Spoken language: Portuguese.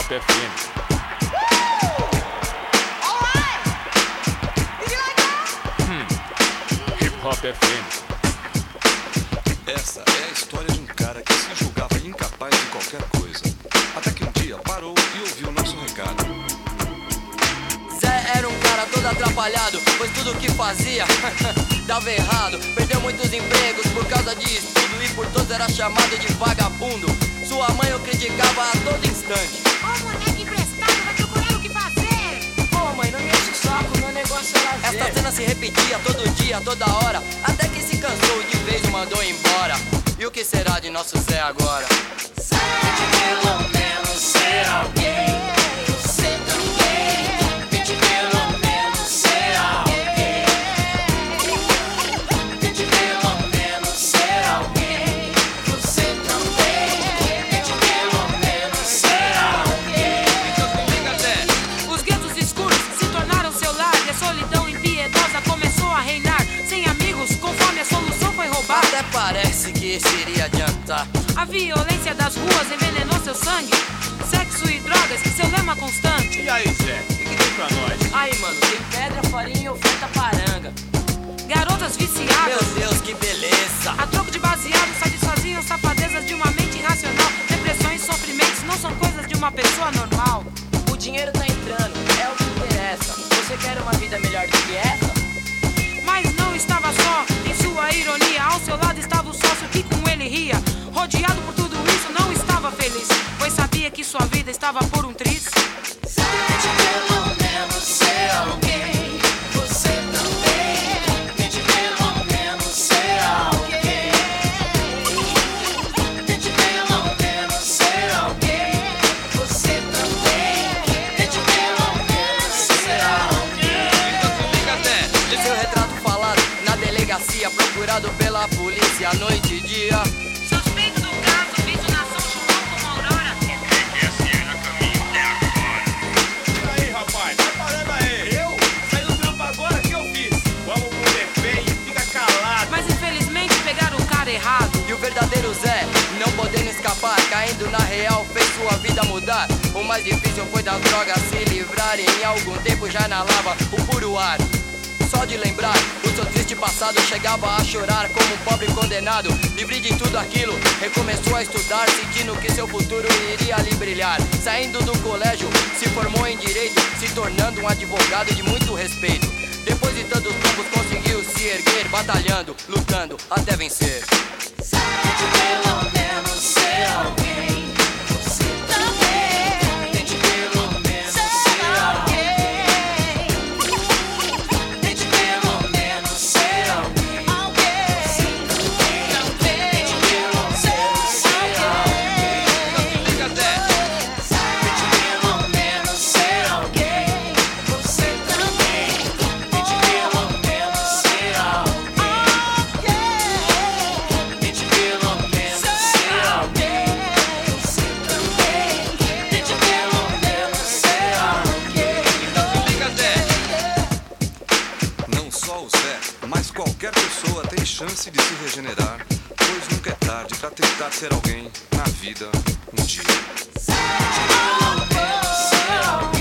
FM. Hip Hop FM. Essa é a história de um cara que se julgava incapaz de qualquer coisa. Até que um dia parou e ouviu o nosso recado. Zé era um cara todo atrapalhado, pois tudo que fazia dava errado. Perdeu muitos empregos por causa de estudo e por todos era chamado de vagabundo. Sua mãe o criticava a todo instante. Ô moleque emprestado, vai procurando o que fazer. Pô mãe, não me enche o saco, meu negócio é lazer. Esta cena se repetia todo dia, toda hora, até que se cansou de vez e mandou embora. E o que será de nosso Zé agora? Tente pelo menos ser alguém. Você também. Tente pelo menos ser alguém. Tente pelo menos ser alguém. Você também. Tente pelo menos ser alguém. Então se liga, Zé. Os guetos escuros se tornaram seu lar e a solidão impiedosa começou a reinar. Sem amigos, conforme a solução foi roubada. Até parece que isso iria adiantar. A violência das ruas envenenou seu sangue. Sexo e drogas, seu lema constante. E aí, Zé, o que tem pra nós? Aí, mano, tem pedra, farinha e oferta paranga. Garotas Meu viciadas, Deus, que beleza. a troco de baseado, satisfaziam safadezas de uma mente irracional. Depressões e sofrimentos não são coisas de uma pessoa normal. O dinheiro tá entrando, é o que interessa. Você quer uma vida melhor do que essa? Mas não estava só, em sua ironia. Ao seu lado estava o sócio que com ele ria. Rodeado por tudo isso, não estava feliz, pois sabia que sua vida estava por um triz. Tente pelo menos ser alguém. Você também. Tente pelo menos ser alguém. Tente pelo menos ser alguém. Você também. Tente pelo menos ser alguém. Então se liga, Zé. De seu retrato falado na delegacia, procurado pela polícia noite e dia. Suspeito do caso, visto na São João como Aurora. E aí, rapaz, tá parando aí? Eu? Saí do trampo agora, que eu fiz? Vamos pro refém e fica calado. Mas infelizmente pegaram o cara errado. E o verdadeiro Zé, não podendo escapar, caindo na real, fez sua vida mudar. O mais difícil foi das drogas se livrar, e em algum tempo já inalava o puro ar. Só de lembrar, o seu triste passado chegava a chorar como um pobre condenado. Livre de tudo aquilo, recomeçou a estudar, sentindo que seu futuro iria ali brilhar. Saindo do colégio, se formou em direito, se tornando um advogado de muito respeito. Depois de tantos tombos conseguiu se erguer, batalhando, lutando até vencer. Tente pelo menos ser alguém. Você também. Tente pelo menos ser alguém. Tente pelo menos ser alguém. Você também. Tente pelo menos ser alguém. Então se liga, Zé. Tente pelo menos ser alguém. Você também. Tente pelo menos ser alguém. Tente pelo menos ser alguém. Você também. Tente pelo menos ser alguém. Então se liga, Zé. Não só o Zé, mas qualquer pessoa tem chance de se regenerar, pois nunca é tarde pra tentar ser alguém na vida um dia. Tente pelo menos ser alguém.